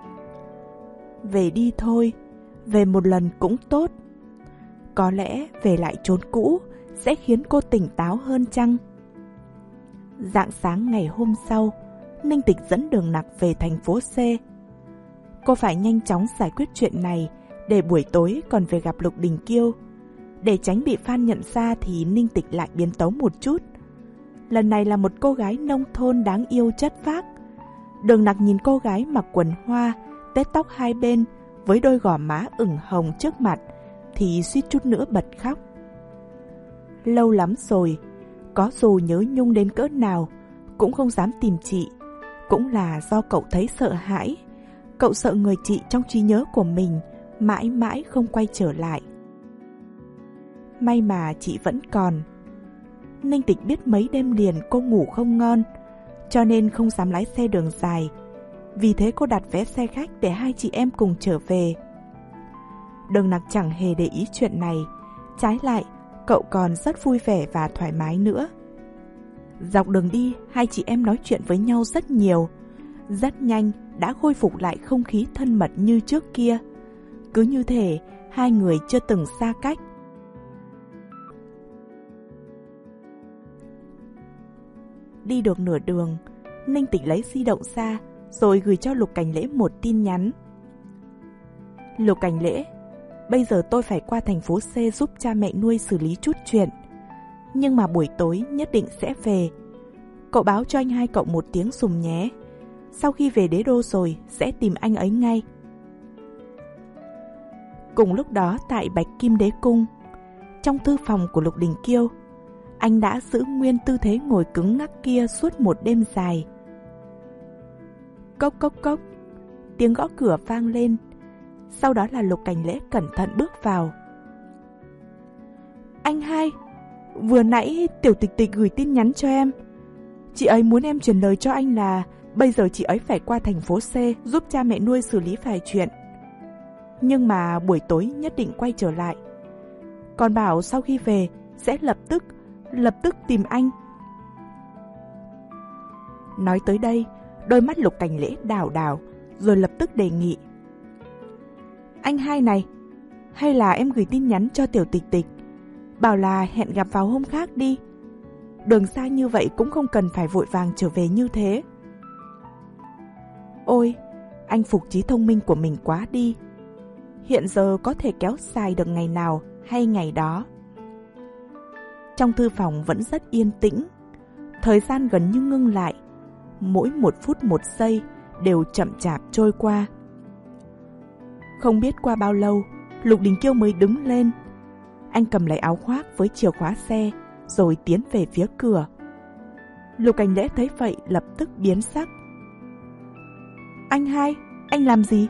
Về đi thôi, về một lần cũng tốt. Có lẽ về lại chốn cũ sẽ khiến cô tỉnh táo hơn chăng? Rạng sáng ngày hôm sau, Ninh Tịch dẫn Đường Nặc về thành phố C. Cô phải nhanh chóng giải quyết chuyện này để buổi tối còn về gặp Lục Đình Kiêu. Để tránh bị fan nhận ra thì Ninh Tịch lại biến tấu một chút. Lần này là một cô gái nông thôn đáng yêu chất phác. Đường Nặc nhìn cô gái mặc quần hoa, tết tóc hai bên với đôi gò má ửng hồng trước mặt thì suýt chút nữa bật khóc. Lâu lắm rồi, có dù nhớ Nhung đến cỡ nào cũng không dám tìm chị. Cũng là do cậu thấy sợ hãi. Cậu sợ người chị trong trí nhớ của mình mãi mãi không quay trở lại. May mà chị vẫn còn. Ninh Tịch biết mấy đêm liền cô ngủ không ngon, cho nên không dám lái xe đường dài. Vì thế cô đặt vé xe khách để hai chị em cùng trở về. Đường Nặc chẳng hề để ý chuyện này. Trái lại, cậu còn rất vui vẻ và thoải mái nữa. Dọc đường đi, hai chị em nói chuyện với nhau rất nhiều. Rất nhanh đã khôi phục lại không khí thân mật như trước kia. Cứ như thể hai người chưa từng xa cách. Đi được nửa đường, Ninh Tịch lấy di động ra rồi gửi cho Lục Cảnh Lễ một tin nhắn. Lục Cảnh Lễ, bây giờ tôi phải qua thành phố C giúp cha mẹ nuôi xử lý chút chuyện. Nhưng mà buổi tối nhất định sẽ về. Cậu báo cho anh hai cậu một tiếng dùm nhé. Sau khi về đế đô rồi sẽ tìm anh ấy ngay. Cùng lúc đó tại Bạch Kim Đế Cung, trong thư phòng của Lục Đình Kiêu, anh đã giữ nguyên tư thế ngồi cứng ngắc kia suốt một đêm dài. Cốc cốc cốc, tiếng gõ cửa vang lên. Sau đó là Lục Cảnh Lễ cẩn thận bước vào. Anh hai, vừa nãy Tiểu Tịch Tịch gửi tin nhắn cho em. Chị ấy muốn em truyền lời cho anh là bây giờ chị ấy phải qua thành phố C giúp cha mẹ nuôi xử lý vài chuyện. Nhưng mà buổi tối nhất định quay trở lại. Còn bảo sau khi về sẽ lập tức, lập tức tìm anh. Nói tới đây, đôi mắt Lục Cảnh Lễ đảo đảo, rồi lập tức đề nghị. Anh hai này, hay là em gửi tin nhắn cho Tiểu Tịch Tịch, bảo là hẹn gặp vào hôm khác đi. Đường xa như vậy cũng không cần phải vội vàng trở về như thế. Ôi, anh phục trí thông minh của mình quá đi. Hiện giờ có thể kéo dài được ngày nào hay ngày đó. Trong thư phòng vẫn rất yên tĩnh. Thời gian gần như ngưng lại. Mỗi một phút một giây đều chậm chạp trôi qua. Không biết qua bao lâu, Lục Đình Kiêu mới đứng lên. Anh cầm lấy áo khoác với chìa khóa xe, rồi tiến về phía cửa. Lục Cảnh Lễ thấy vậy lập tức biến sắc. Anh hai, anh làm gì?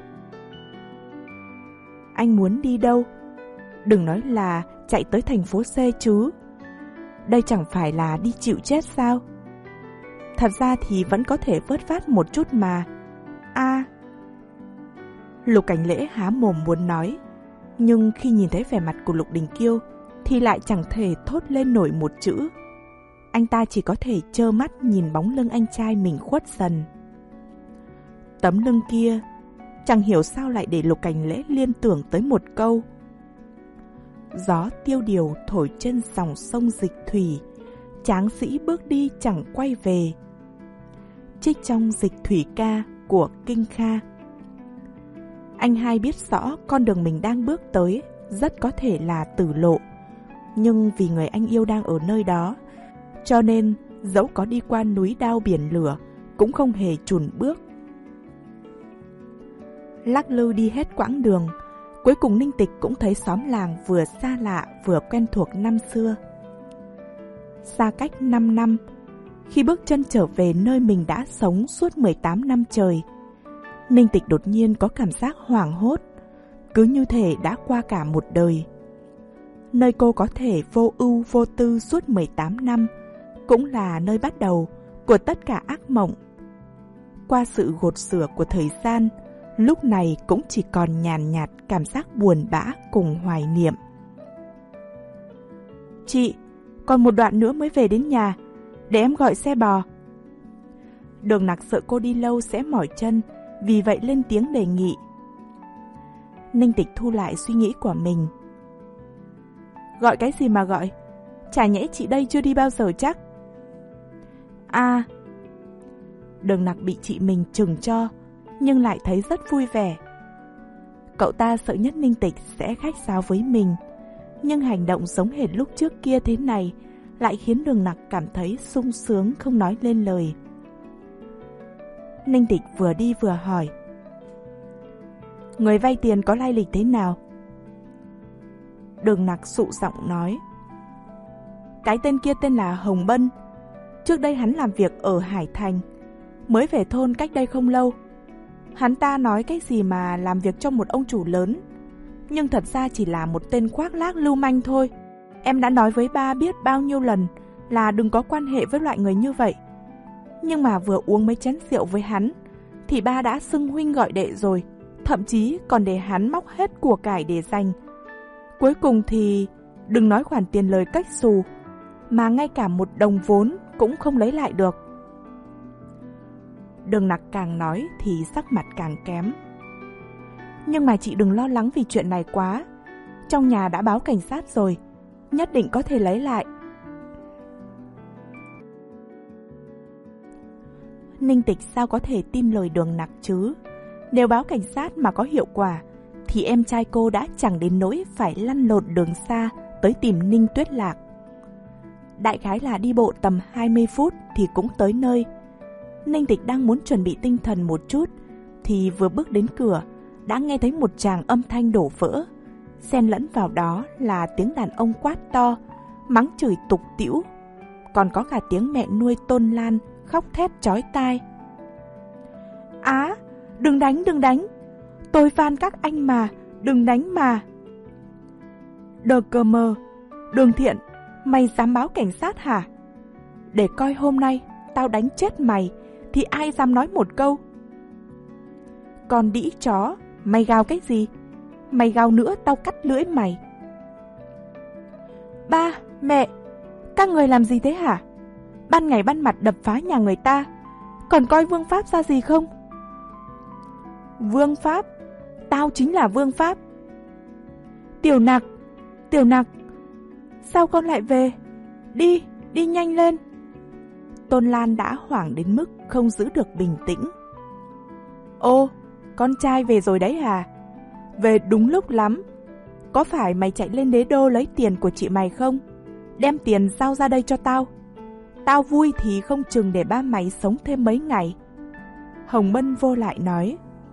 Anh muốn đi đâu? Đừng nói là chạy tới thành phố C chứ. Đây chẳng phải là đi chịu chết sao? Thật ra thì vẫn có thể vớt vát một chút mà. A à. Lục Cảnh Lễ há mồm muốn nói, nhưng khi nhìn thấy vẻ mặt của Lục Đình Kiêu thì lại chẳng thể thốt lên nổi một chữ. Anh ta chỉ có thể trơ mắt nhìn bóng lưng anh trai mình khuất dần. Tấm lưng kia, chẳng hiểu sao lại để Lục Cảnh Lễ liên tưởng tới một câu: gió tiêu điều thổi trên dòng sông Dịch Thủy, tráng sĩ bước đi chẳng quay về. Trích trong Dịch Thủy ca của Kinh Kha. Anh hai biết rõ con đường mình đang bước tới rất có thể là tử lộ, nhưng vì người anh yêu đang ở nơi đó, cho nên dẫu có đi qua núi đao biển lửa cũng không hề chùn bước. Lắc lư đi hết quãng đường, cuối cùng Ninh Tịch cũng thấy xóm làng vừa xa lạ vừa quen thuộc năm xưa. Xa cách năm năm, khi bước chân trở về nơi mình đã sống suốt mười tám năm trời, Ninh Tịch đột nhiên có cảm giác hoảng hốt, cứ như thể đã qua cả một đời. Nơi cô có thể vô ưu vô tư suốt mười tám năm, cũng là nơi bắt đầu của tất cả ác mộng. Qua sự gột rửa của thời gian, lúc này cũng chỉ còn nhàn nhạt cảm giác buồn bã cùng hoài niệm. Chị, còn một đoạn nữa mới về đến nhà, để em gọi xe bò. Đường Nặc sợ cô đi lâu sẽ mỏi chân, vì vậy lên tiếng đề nghị. Ninh Tịch thu lại suy nghĩ của mình. Gọi cái gì mà gọi? Chả nhẽ chị đây chưa đi bao giờ chắc? À, Đường Nặc bị chị mình chừng cho, nhưng lại thấy rất vui vẻ. Cậu ta sợ nhất Ninh Tịch sẽ khách sáo với mình, nhưng hành động giống hệt lúc trước kia thế này lại khiến Đường Nặc cảm thấy sung sướng không nói lên lời. Ninh Tịch vừa đi vừa hỏi: người vay tiền có lai lịch thế nào? Đường Nặc sụ giọng nói: cái tên kia tên là Hồng Bân. Trước đây hắn làm việc ở Hải Thành, mới về thôn cách đây không lâu. Hắn ta nói cái gì mà làm việc cho một ông chủ lớn, nhưng thật ra chỉ là một tên khoác lác lưu manh thôi. Em đã nói với ba biết bao nhiêu lần là đừng có quan hệ với loại người như vậy, nhưng mà vừa uống mấy chén rượu với hắn thì ba đã xưng huynh gọi đệ rồi, thậm chí còn để hắn móc hết của cải để dành. Cuối cùng thì đừng nói khoản tiền lời cách xù, mà ngay cả một đồng vốn cũng không lấy lại được. Đường Nặc càng nói thì sắc mặt càng kém. Nhưng mà chị đừng lo lắng vì chuyện này quá, trong nhà đã báo cảnh sát rồi, nhất định có thể lấy lại. Ninh Tịch sao có thể tin lời Đường Nặc chứ? Nếu báo cảnh sát mà có hiệu quả thì em trai cô đã chẳng đến nỗi phải lăn lộn đường xa tới tìm Ninh Tuyết Lạc. Đại khái là đi bộ tầm hai mươi phút thì cũng tới nơi. Ninh Tịch đang muốn chuẩn bị tinh thần một chút thì vừa bước đến cửa đã nghe thấy một tràng âm thanh đổ vỡ, xen lẫn vào đó là tiếng đàn ông quát to, mắng chửi tục tĩu, còn có cả tiếng mẹ nuôi Tôn Lan khóc thét chói tai. Á, đừng đánh, đừng đánh, tôi van các anh mà, đừng đánh mà. Đờ cờ mờ, Đường Thiện, mày dám báo cảnh sát hả? Để coi hôm nay tao đánh chết mày thì ai dám nói một câu. Còn đĩ chó, mày gào cái gì? Mày gào nữa tao cắt lưỡi mày. Ba, mẹ, các người làm gì thế hả? Ban ngày ban mặt đập phá nhà người ta, còn coi Vương Pháp ra gì không? Vương Pháp? Tao chính là Vương Pháp. Tiểu Nặc, Tiểu Nặc, sao con lại về? Đi, đi nhanh lên. Tôn Lan đã hoảng đến mức không giữ được bình tĩnh. Ô, con trai về rồi đấy à? Về đúng lúc lắm. Có phải mày chạy lên đế đô lấy tiền của chị mày không? Đem tiền giao ra đây cho tao. Tao vui thì không chừng để ba mày sống thêm mấy ngày. Hồng Bân vô lại nói.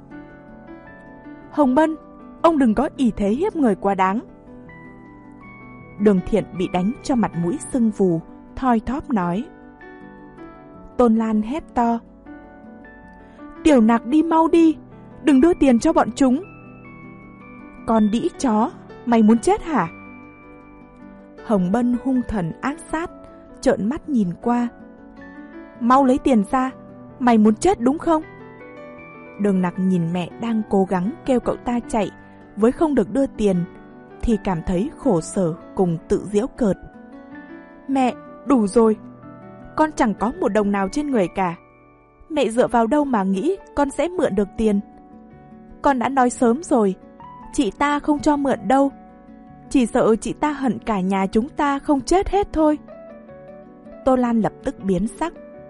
Hồng Bân, ông đừng có ỷ thế hiếp người quá đáng. Đường Thiện bị đánh cho mặt mũi sưng vù, thoi thóp nói. Tôn Lan hét to. Tiểu Nặc đi mau đi, đừng đưa tiền cho bọn chúng. Con đĩ chó, mày muốn chết hả? Hồng Bân hung thần ác sát, trợn mắt nhìn qua. Mau lấy tiền ra, mày muốn chết đúng không? Đường Nặc nhìn mẹ đang cố gắng kêu cậu ta chạy với không được đưa tiền thì cảm thấy khổ sở cùng tự giễu cợt. Mẹ, đủ rồi, con chẳng có một đồng nào trên người cả. Mẹ dựa vào đâu mà nghĩ con sẽ mượn được tiền? Con đã nói sớm rồi, chị ta không cho mượn đâu. Chỉ sợ chị ta hận cả nhà chúng ta không chết hết thôi. Tô Lan lập tức biến sắc.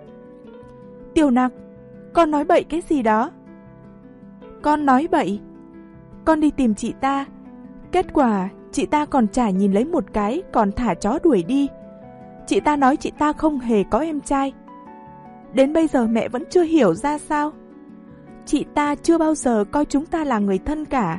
Tiểu Nặc, con nói bậy cái gì đó? Con nói bậy? Con đi tìm chị ta, kết quả chị ta còn chả nhìn lấy một cái, còn thả chó đuổi đi. Chị ta nói chị ta không hề có em trai. Đến bây giờ mẹ vẫn chưa hiểu ra sao. Chị ta chưa bao giờ coi chúng ta là người thân cả.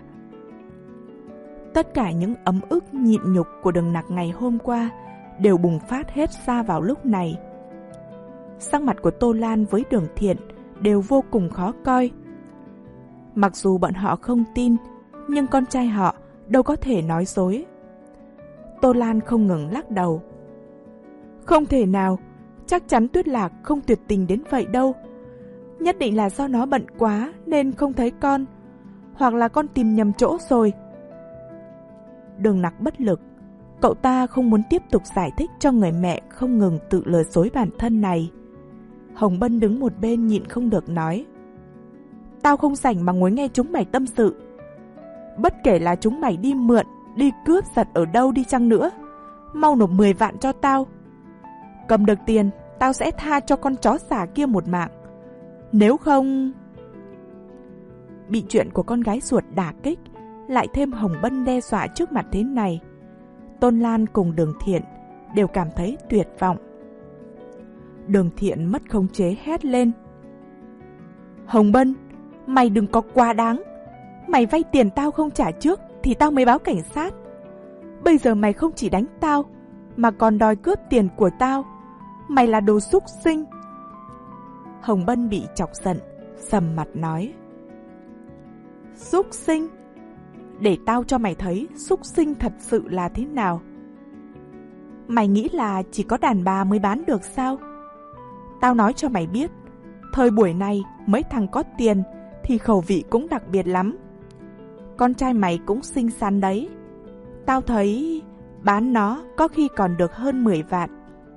Tất cả những ấm ức nhịn nhục của Đường Nặc ngày hôm qua đều bùng phát hết ra vào lúc này. Sắc mặt của Tô Lan với Đường Thiện đều vô cùng khó coi. Mặc dù bọn họ không tin, nhưng con trai họ đâu có thể nói dối. Tô Lan không ngừng lắc đầu. Không thể nào, chắc chắn Tuyết Lạc không tuyệt tình đến vậy đâu. Nhất định là do nó bận quá nên không thấy con, hoặc là con tìm nhầm chỗ rồi. Đường Nặc bất lực, cậu ta không muốn tiếp tục giải thích cho người mẹ không ngừng tự lừa dối bản thân này. Hồng Bân đứng một bên nhịn không được nói. Tao không rảnh mà ngồi nghe chúng mày tâm sự. Bất kể là chúng mày đi mượn, đi cướp giật ở đâu đi chăng nữa, mau nộp mười vạn cho tao. Cầm được tiền, tao sẽ tha cho con chó xả kia một mạng. Nếu không... Bị chuyện của con gái ruột đả kích, lại thêm Hồng Bân đe dọa trước mặt thế này, Tôn Lan cùng Đường Thiện đều cảm thấy tuyệt vọng. Đường Thiện mất khống chế hét lên. Hồng Bân, mày đừng có quá đáng. Mày vay tiền tao không trả trước thì tao mới báo cảnh sát. Bây giờ mày không chỉ đánh tao mà còn đòi cướp tiền của tao. Mày là đồ súc sinh. Hồng Bân bị chọc giận, sầm mặt nói. Súc sinh? Để tao cho mày thấy súc sinh thật sự là thế nào. Mày nghĩ là chỉ có đàn bà mới bán được sao? Tao nói cho mày biết, thời buổi này mấy thằng có tiền thì khẩu vị cũng đặc biệt lắm. Con trai mày cũng xinh xắn đấy. Tao thấy bán nó có khi còn được hơn mười vạn.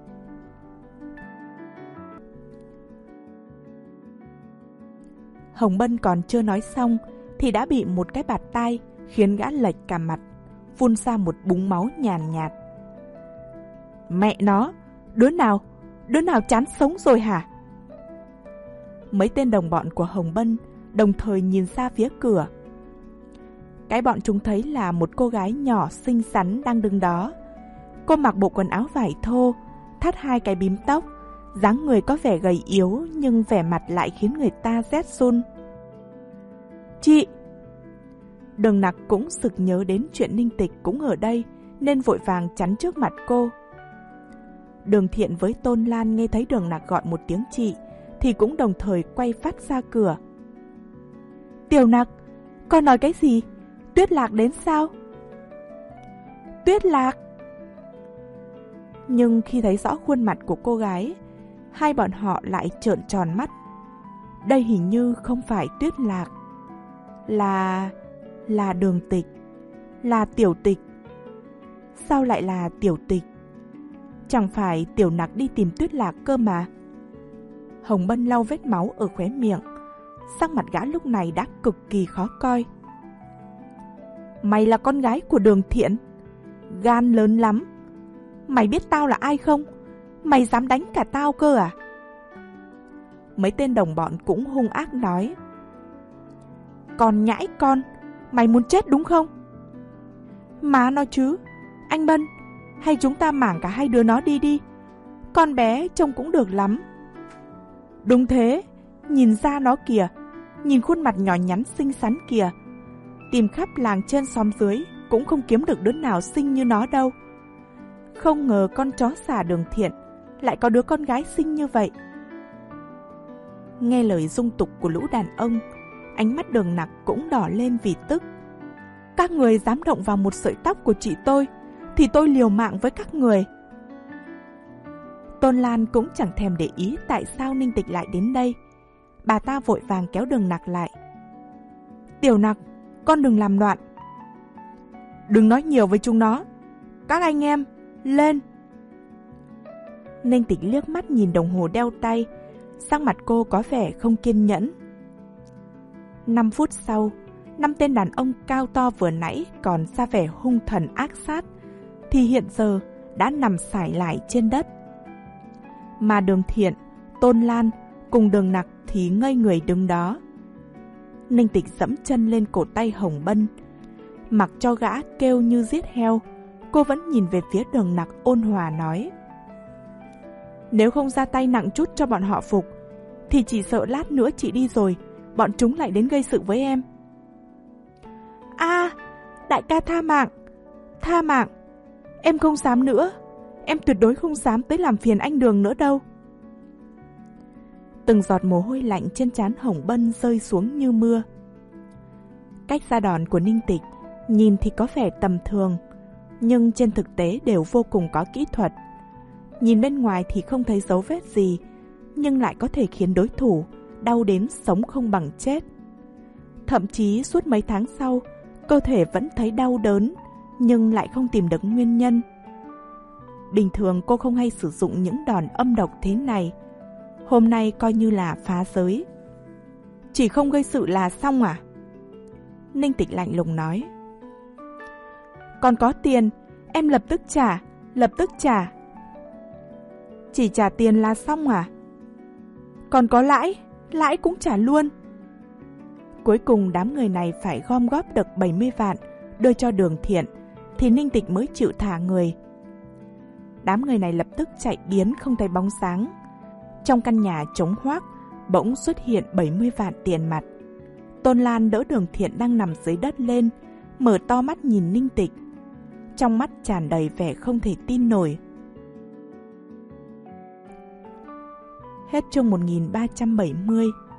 Hồng Bân còn chưa nói xong thì đã bị một cái bạt tai khiến gã lệch cả mặt, phun ra một búng máu nhàn nhạt. Mẹ nó, đứa nào, đứa nào chán sống rồi hả? Mấy tên đồng bọn của Hồng Bân đồng thời nhìn ra phía cửa. Cái bọn chúng thấy là một cô gái nhỏ xinh xắn đang đứng đó. Cô mặc bộ quần áo vải thô, thắt hai cái bím tóc, dáng người có vẻ gầy yếu nhưng vẻ mặt lại khiến người ta rét run. Chị! Đường Nặc cũng sực nhớ đến chuyện Ninh Tịch cũng ở đây nên vội vàng chắn trước mặt cô. Đường Thiện với Tôn Lan nghe thấy Đường Nặc gọi một tiếng chị thì cũng đồng thời quay phát ra cửa. Tiểu Nặc, con nói cái gì? Tuyết Lạc đến sao? Tuyết Lạc? Nhưng khi thấy rõ khuôn mặt của cô gái, hai bọn họ lại trợn tròn mắt. Đây hình như không phải Tuyết Lạc, là... là Đường Tịch, là Tiểu Tịch. Sao lại là Tiểu Tịch? Chẳng phải Tiểu Nặc đi tìm Tuyết Lạc cơ mà. Hồng Bân lau vết máu ở khóe miệng, sắc mặt gã lúc này đã cực kỳ khó coi. Mày là con gái của Đường Thiện, gan lớn lắm. Mày biết tao là ai không? Mày dám đánh cả tao cơ à? Mấy tên đồng bọn cũng hung ác nói. Còn nhãi con, mày muốn chết đúng không? Má nói chứ, anh Bân, hay chúng ta mảng cả hai đứa nó đi đi. Con bé trông cũng được lắm. Đúng thế, nhìn da nó kìa, nhìn khuôn mặt nhỏ nhắn xinh xắn kìa. Tìm khắp làng trên xóm dưới cũng không kiếm được đứa nào xinh như nó đâu. Không ngờ con chó xả Đường Thiện lại có đứa con gái xinh như vậy. Nghe lời dung tục của lũ đàn ông, ánh mắt Đường Nặc cũng đỏ lên vì tức. Các người dám động vào một sợi tóc của chị tôi thì tôi liều mạng với các người. Tôn Lan cũng chẳng thèm để ý tại sao Ninh Tịch lại đến đây. Bà ta vội vàng kéo Đường Nặc lại. Tiểu Nặc, con đừng làm loạn. Đừng nói nhiều với chúng nó. Các anh em, lên. Ninh Tịch liếc mắt nhìn đồng hồ đeo tay, Sắc mặt cô có vẻ không kiên nhẫn. Năm phút sau, năm tên đàn ông cao to vừa nãy còn ra vẻ hung thần ác sát, thì hiện giờ đã nằm sải lại trên đất. Mà Đường Thiện, Tôn Lan cùng Đường Nặc thì ngây người đứng đó. Ninh Tịch dẫm chân lên cổ tay Hồng Bân, mặc cho gã kêu như giết heo. Cô vẫn nhìn về phía Đường Nặc ôn hòa nói: nếu không ra tay nặng chút cho bọn họ phục, thì chỉ sợ lát nữa chị đi rồi, bọn chúng lại đến gây sự với em. A, à, đại ca tha mạng, tha mạng, em không dám nữa, em tuyệt đối không dám tới làm phiền anh Đường nữa đâu. Từng giọt mồ hôi lạnh trên trán Hồng Bân rơi xuống như mưa. Cách ra đòn của Ninh Tịch nhìn thì có vẻ tầm thường, nhưng trên thực tế đều vô cùng có kỹ thuật. Nhìn bên ngoài thì không thấy dấu vết gì, nhưng lại có thể khiến đối thủ đau đến sống không bằng chết. Thậm chí suốt mấy tháng sau, cơ thể vẫn thấy đau đớn, nhưng lại không tìm được nguyên nhân. Bình thường cô không hay sử dụng những đòn âm độc thế này, hôm nay coi như là phá giới. Chỉ không gây sự là xong à? Ninh Tịch lạnh lùng nói. Còn có tiền, em lập tức trả, lập tức trả. Chỉ trả tiền là xong à? Còn có lãi, lãi cũng trả luôn. Cuối cùng đám người này phải gom góp được bảy mươi vạn đưa cho Đường Thiện, thì Ninh Tịch mới chịu thả người. Đám người này lập tức chạy biến không thấy bóng dáng. Trong căn nhà trống hoác bỗng xuất hiện bảy mươi vạn tiền mặt. Tôn Lan đỡ Đường Thiện đang nằm dưới đất lên, mở to mắt nhìn Ninh Tịch, trong mắt tràn đầy vẻ không thể tin nổi. Hết chương một nghìn ba trăm bảy mươi.